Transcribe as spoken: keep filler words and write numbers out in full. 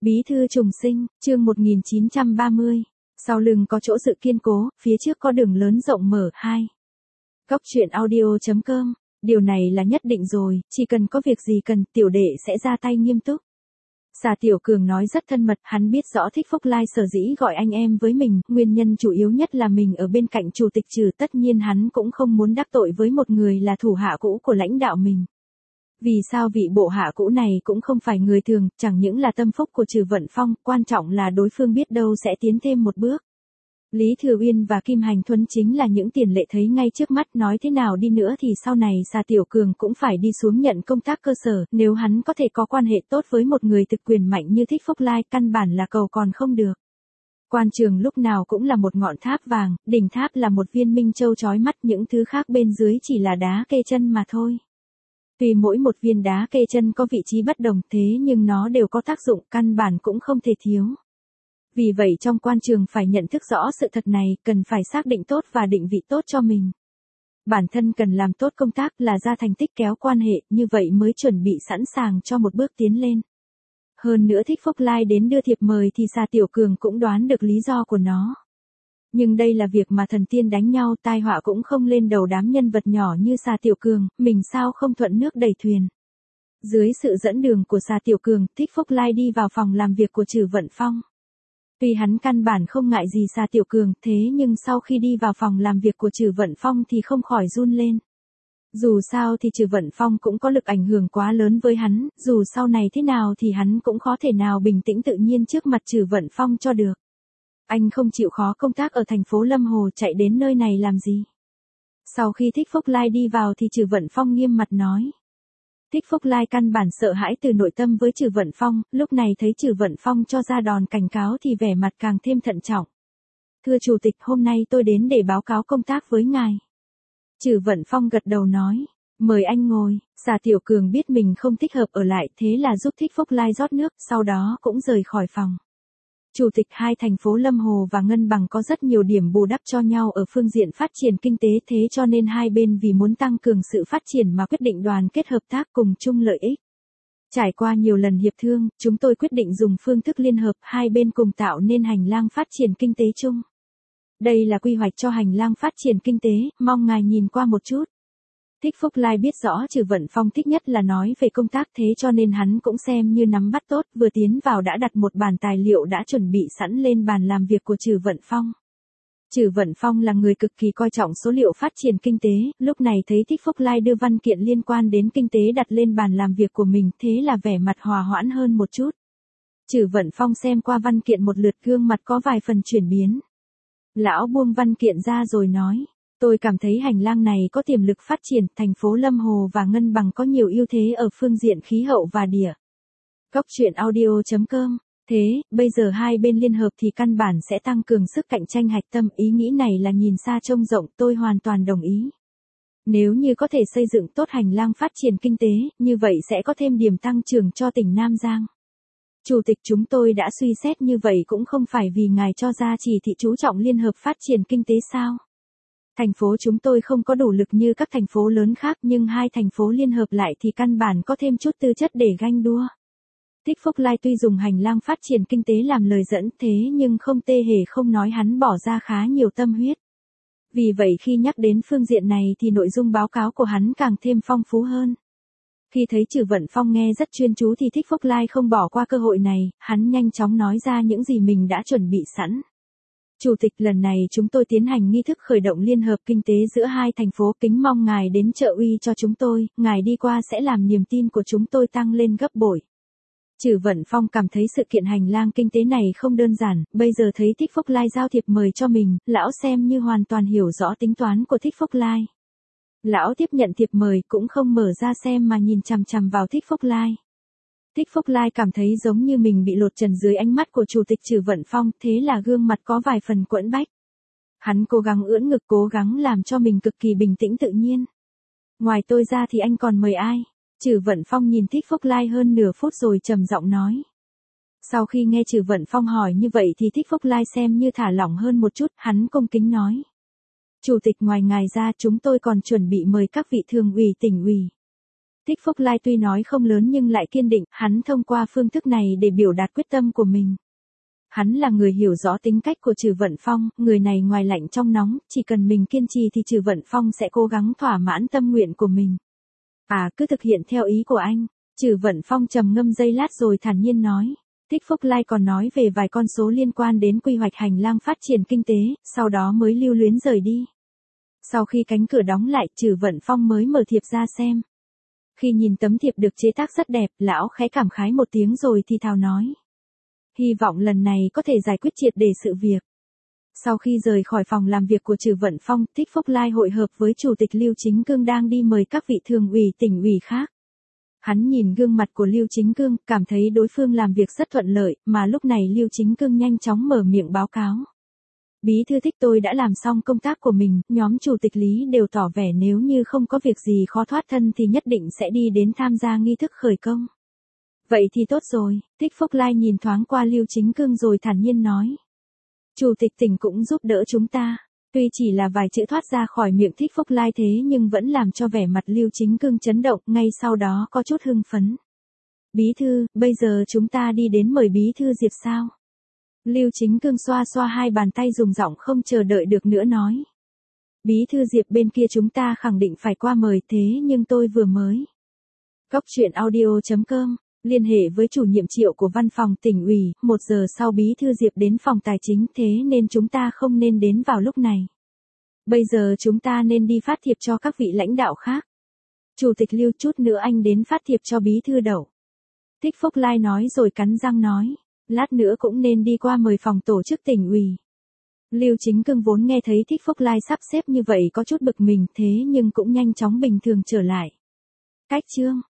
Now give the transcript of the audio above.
Bí thư trùng sinh, chương một nghìn chín trăm ba mươi. Sau lưng có chỗ sự kiên cố, phía trước có đường lớn rộng mở. Hai. Góc truyện audio chấm com. Điều này là nhất định rồi, chỉ cần có việc gì cần, tiểu đệ sẽ ra tay nghiêm túc. Xà Tiểu Cường nói rất thân mật, hắn biết rõ Thích Phúc Lai sở dĩ gọi anh em với mình, nguyên nhân chủ yếu nhất là mình ở bên cạnh chủ tịch Trừ, tất nhiên hắn cũng không muốn đắc tội với một người là thủ hạ cũ của lãnh đạo mình. Vì sao vị bộ hạ cũ này cũng không phải người thường, chẳng những là tâm phúc của Trừ Vận Phong, quan trọng là đối phương biết đâu sẽ tiến thêm một bước. Lý Thừa Uyên và Kim Hành Thuấn chính là những tiền lệ thấy ngay trước mắt, nói thế nào đi nữa thì sau này Xà Tiểu Cường cũng phải đi xuống nhận công tác cơ sở, nếu hắn có thể có quan hệ tốt với một người thực quyền mạnh như Thích Phúc Lai, căn bản là cầu còn không được. Quan trường lúc nào cũng là một ngọn tháp vàng, đỉnh tháp là một viên minh châu chói mắt, những thứ khác bên dưới chỉ là đá kê chân mà thôi. Tuy mỗi một viên đá kê chân có vị trí bất đồng, thế nhưng nó đều có tác dụng, căn bản cũng không thể thiếu. Vì vậy trong quan trường phải nhận thức rõ sự thật này, cần phải xác định tốt và định vị tốt cho mình. Bản thân cần làm tốt công tác, là ra thành tích, kéo quan hệ, như vậy mới chuẩn bị sẵn sàng cho một bước tiến lên. Hơn nữa Thích Phúc Lai đến đưa thiệp mời thì Xà Tiểu Cường cũng đoán được lý do của nó. Nhưng đây là việc mà thần tiên đánh nhau, tai họa cũng không lên đầu đám nhân vật nhỏ như Xà Tiểu Cường, mình sao không thuận nước đẩy thuyền. Dưới sự dẫn đường của Xà Tiểu Cường, Thích Phúc Lai đi vào phòng làm việc của Trừ Vận Phong. Tuy hắn căn bản không ngại gì Xà Tiểu Cường, thế nhưng sau khi đi vào phòng làm việc của Trừ Vận Phong thì không khỏi run lên. Dù sao thì Trừ Vận Phong cũng có lực ảnh hưởng quá lớn với hắn, dù sau này thế nào thì hắn cũng khó thể nào bình tĩnh tự nhiên trước mặt Trừ Vận Phong cho được. Anh không chịu khó công tác ở thành phố Lâm Hồ, chạy đến nơi này làm gì? Sau khi Thích Phúc Lai đi vào thì Trừ Vận Phong nghiêm mặt nói. Thích Phúc Lai căn bản sợ hãi từ nội tâm với Trừ Vận Phong, lúc này thấy Trừ Vận Phong cho ra đòn cảnh cáo thì vẻ mặt càng thêm thận trọng. Thưa Chủ tịch, hôm nay tôi đến để báo cáo công tác với ngài. Trừ Vận Phong gật đầu nói, mời anh ngồi. Xà Tiểu Cường biết mình không thích hợp ở lại, thế là giúp Thích Phúc Lai rót nước, sau đó cũng rời khỏi phòng. Chủ tịch, hai thành phố Lâm Hồ và Ngân Bằng có rất nhiều điểm bù đắp cho nhau ở phương diện phát triển kinh tế, thế cho nên hai bên vì muốn tăng cường sự phát triển mà quyết định đoàn kết hợp tác cùng chung lợi ích. Trải qua nhiều lần hiệp thương, chúng tôi quyết định dùng phương thức liên hợp, hai bên cùng tạo nên hành lang phát triển kinh tế chung. Đây là quy hoạch cho hành lang phát triển kinh tế, mong ngài nhìn qua một chút. Thích Phúc Lai biết rõ Trừ Vận Phong thích nhất là nói về công tác, thế cho nên hắn cũng xem như nắm bắt tốt, vừa tiến vào đã đặt một bản tài liệu đã chuẩn bị sẵn lên bàn làm việc của Trừ Vận Phong. Trừ Vận Phong là người cực kỳ coi trọng số liệu phát triển kinh tế, lúc này thấy Thích Phúc Lai đưa văn kiện liên quan đến kinh tế đặt lên bàn làm việc của mình, thế là vẻ mặt hòa hoãn hơn một chút. Trừ Vận Phong xem qua văn kiện một lượt, gương mặt có vài phần chuyển biến. Lão buông văn kiện ra rồi nói. Tôi cảm thấy hành lang này có tiềm lực phát triển, thành phố Lâm Hồ và Ngân Bằng có nhiều ưu thế ở phương diện khí hậu và địa. Góc truyện audio chấm com. Thế, bây giờ hai bên liên hợp thì căn bản sẽ tăng cường sức cạnh tranh hạch tâm, ý nghĩ này là nhìn xa trông rộng, tôi hoàn toàn đồng ý. Nếu như có thể xây dựng tốt hành lang phát triển kinh tế, như vậy sẽ có thêm điểm tăng trưởng cho tỉnh Nam Giang. Chủ tịch, chúng tôi đã suy xét như vậy cũng không phải vì ngài cho ra chỉ thị chú trọng liên hợp phát triển kinh tế sao? Thành phố chúng tôi không có đủ lực như các thành phố lớn khác, nhưng hai thành phố liên hợp lại thì căn bản có thêm chút tư chất để ganh đua. Thích Phúc Lai tuy dùng hành lang phát triển kinh tế làm lời dẫn, thế nhưng không tê hề không nói hắn bỏ ra khá nhiều tâm huyết. Vì vậy khi nhắc đến phương diện này thì nội dung báo cáo của hắn càng thêm phong phú hơn. Khi thấy Trừ Vận Phong nghe rất chuyên chú thì Thích Phúc Lai không bỏ qua cơ hội này, hắn nhanh chóng nói ra những gì mình đã chuẩn bị sẵn. Chủ tịch, lần này chúng tôi tiến hành nghi thức khởi động liên hợp kinh tế giữa hai thành phố, kính mong ngài đến trợ uy cho chúng tôi, ngài đi qua sẽ làm niềm tin của chúng tôi tăng lên gấp bội. Trừ Vận Phong cảm thấy sự kiện hành lang kinh tế này không đơn giản, bây giờ thấy Thích Phúc Lai giao thiệp mời cho mình, lão xem như hoàn toàn hiểu rõ tính toán của Thích Phúc Lai. Lão tiếp nhận thiệp mời cũng không mở ra xem mà nhìn chằm chằm vào Thích Phúc Lai. Thích Phúc Lai cảm thấy giống như mình bị lột trần dưới ánh mắt của Chủ tịch Trừ Vận Phong, thế là gương mặt có vài phần quẫn bách. Hắn cố gắng ưỡn ngực, cố gắng làm cho mình cực kỳ bình tĩnh tự nhiên. Ngoài tôi ra thì anh còn mời ai? Trừ Vận Phong nhìn Thích Phúc Lai hơn nửa phút rồi trầm giọng nói. Sau khi nghe Trừ Vận Phong hỏi như vậy thì Thích Phúc Lai xem như thả lỏng hơn một chút, hắn cung kính nói. Chủ tịch, ngoài ngài ra chúng tôi còn chuẩn bị mời các vị thường ủy tỉnh ủy. Thích Phúc Lai tuy nói không lớn nhưng lại kiên định, hắn thông qua phương thức này để biểu đạt quyết tâm của mình. Hắn là người hiểu rõ tính cách của Trử Vận Phong, người này ngoài lạnh trong nóng, chỉ cần mình kiên trì thì Trử Vận Phong sẽ cố gắng thỏa mãn tâm nguyện của mình. À, cứ thực hiện theo ý của anh. Trử Vận Phong trầm ngâm giây lát rồi thản nhiên nói. Thích Phúc Lai còn nói về vài con số liên quan đến quy hoạch hành lang phát triển kinh tế, sau đó mới lưu luyến rời đi. Sau khi cánh cửa đóng lại, Trử Vận Phong mới mở thiệp ra xem. Khi nhìn tấm thiệp được chế tác rất đẹp, lão khẽ cảm khái một tiếng rồi thì thào nói. Hy vọng lần này có thể giải quyết triệt để sự việc. Sau khi rời khỏi phòng làm việc của Trử Vận Phong, Thích Phúc Lai hội hợp với Chủ tịch Lưu Chính Cương đang đi mời các vị thường ủy tỉnh ủy khác. Hắn nhìn gương mặt của Lưu Chính Cương, cảm thấy đối phương làm việc rất thuận lợi, mà lúc này Lưu Chính Cương nhanh chóng mở miệng báo cáo. Bí thư Thích, tôi đã làm xong công tác của mình, nhóm Chủ tịch Lý đều tỏ vẻ nếu như không có việc gì khó thoát thân thì nhất định sẽ đi đến tham gia nghi thức khởi công. Vậy thì tốt rồi, Thích Phúc Lai nhìn thoáng qua Lưu Chính Cương rồi thản nhiên nói. Chủ tịch tỉnh cũng giúp đỡ chúng ta. Tuy chỉ là vài chữ thoát ra khỏi miệng Thích Phúc Lai thế nhưng vẫn làm cho vẻ mặt Lưu Chính Cương chấn động, ngay sau đó có chút hưng phấn. Bí thư, bây giờ chúng ta đi đến mời Bí thư Diệp sao? Lưu Chính Cương xoa xoa hai bàn tay dùng giọng không chờ đợi được nữa nói. Bí thư Diệp bên kia chúng ta khẳng định phải qua mời thế nhưng tôi vừa mới. Cóc truyện audio chấm com liên hệ với chủ nhiệm Triệu của văn phòng tỉnh ủy, một giờ sau Bí thư Diệp đến phòng tài chính thế nên chúng ta không nên đến vào lúc này. Bây giờ chúng ta nên đi phát thiệp cho các vị lãnh đạo khác. Chủ tịch Lưu, chút nữa anh đến phát thiệp cho Bí thư Đậu. Thích Phúc Lai nói rồi cắn răng nói, lát nữa cũng nên đi qua mời phòng tổ chức tỉnh ủy. Lưu Chính Cương vốn nghe thấy Thích Phúc Lai sắp xếp như vậy có chút bực mình thế nhưng cũng nhanh chóng bình thường trở lại. Cách chương